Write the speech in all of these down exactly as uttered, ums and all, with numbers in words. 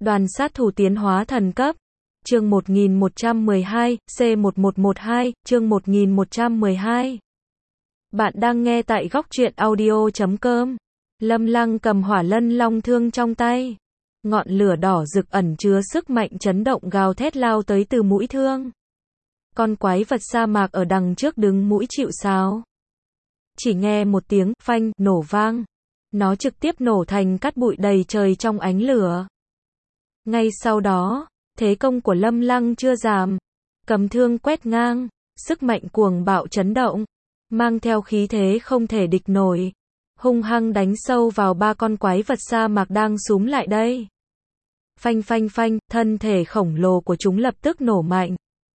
Đoàn sát thủ tiến hóa thần cấp. Chương một nghìn một trăm mười hai, C một một một hai, chương một nghìn một trăm mười hai. Bạn đang nghe tại góc truyện audio chấm com. Lâm Lăng cầm hỏa lân long thương trong tay. Ngọn lửa đỏ rực ẩn chứa sức mạnh chấn động gào thét lao tới từ mũi thương. Con quái vật sa mạc ở đằng trước đứng mũi chịu sáo. Chỉ nghe một tiếng phanh nổ vang. Nó trực tiếp nổ thành cát bụi đầy trời trong ánh lửa. Ngay sau đó, thế công của Lâm Lăng chưa giảm. Cầm thương quét ngang, sức mạnh cuồng bạo chấn động, mang theo khí thế không thể địch nổi. Hung hăng đánh sâu vào ba con quái vật sa mạc đang súm lại đây. Phanh phanh phanh, thân thể khổng lồ của chúng lập tức nổ mạnh.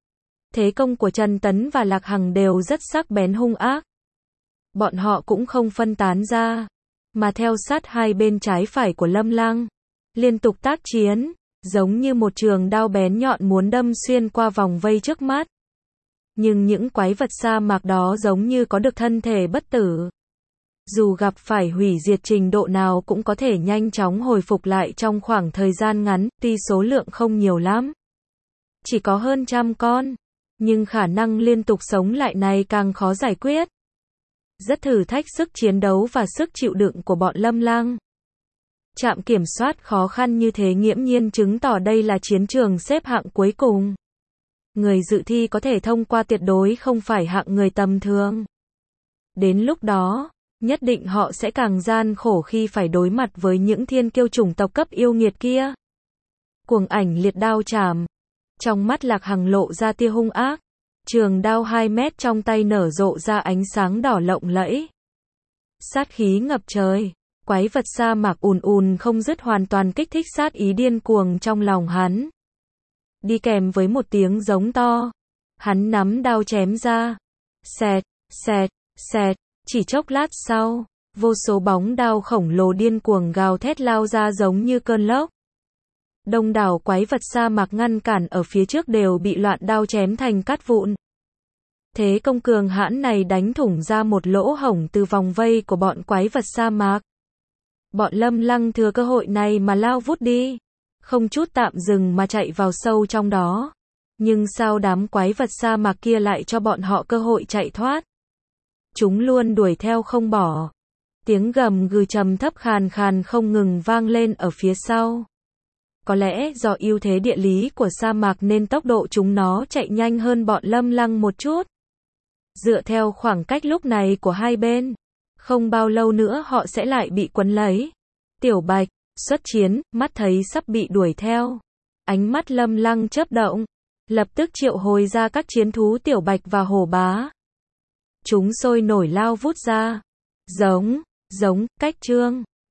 Thế công của Trần Tấn và Lạc Hằng đều rất sắc bén hung ác. Bọn họ cũng không phân tán ra, mà theo sát hai bên trái phải của Lâm Lăng, liên tục tác chiến, giống như một trường đao bén nhọn muốn đâm xuyên qua vòng vây trước mắt. Nhưng những quái vật sa mạc đó giống như có được thân thể bất tử. Dù gặp phải hủy diệt trình độ nào cũng có thể nhanh chóng hồi phục lại trong khoảng thời gian ngắn, tuy số lượng không nhiều lắm. Chỉ có hơn trăm con, nhưng khả năng liên tục sống lại này càng khó giải quyết. Rất thử thách sức chiến đấu và sức chịu đựng của bọn Lâm Lăng. Trạm kiểm soát khó khăn như thế nghiễm nhiên chứng tỏ đây là chiến trường xếp hạng cuối cùng. Người dự thi có thể thông qua tuyệt đối không phải hạng người tầm thường. Đến lúc đó, nhất định họ sẽ càng gian khổ khi phải đối mặt với những thiên kiêu chủng tộc cấp yêu nghiệt kia. Cuồng ảnh liệt đao chảm. Trong mắt Lạc Hằng lộ ra tia hung ác. Trường đao hai mét trong tay nở rộ ra ánh sáng đỏ lộng lẫy. Sát khí ngập trời. Quái vật sa mạc ùn ùn không dứt hoàn toàn kích thích sát ý điên cuồng trong lòng hắn. Đi kèm với một tiếng giống to. Hắn nắm đao chém ra. Xẹt, xẹt, xẹt. Chỉ chốc lát sau, vô số bóng đao khổng lồ điên cuồng gào thét lao ra giống như cơn lốc. Đông đảo quái vật sa mạc ngăn cản ở phía trước đều bị loạn đao chém thành cát vụn. Thế công cường hãn này đánh thủng ra một lỗ hổng từ vòng vây của bọn quái vật sa mạc. Bọn Lâm Lăng thừa cơ hội này mà lao vút đi, không chút tạm dừng mà chạy vào sâu trong đó. Nhưng sao đám quái vật sa mạc kia lại cho bọn họ cơ hội chạy thoát? Chúng luôn đuổi theo không bỏ. Tiếng gầm gừ trầm thấp khàn khàn không ngừng vang lên ở phía sau. Có lẽ do ưu thế địa lý của sa mạc nên tốc độ chúng nó chạy nhanh hơn bọn Lâm Lăng một chút. Dựa theo khoảng cách lúc này của hai bên, không bao lâu nữa họ sẽ lại bị quấn lấy. Tiểu Bạch, xuất chiến, mắt thấy sắp bị đuổi theo. Ánh mắt Lâm Lăng chớp động, lập tức triệu hồi ra các chiến thú Tiểu Bạch và Hổ Bá. Chúng sôi nổi lao vút ra. Giống, giống, cách trương.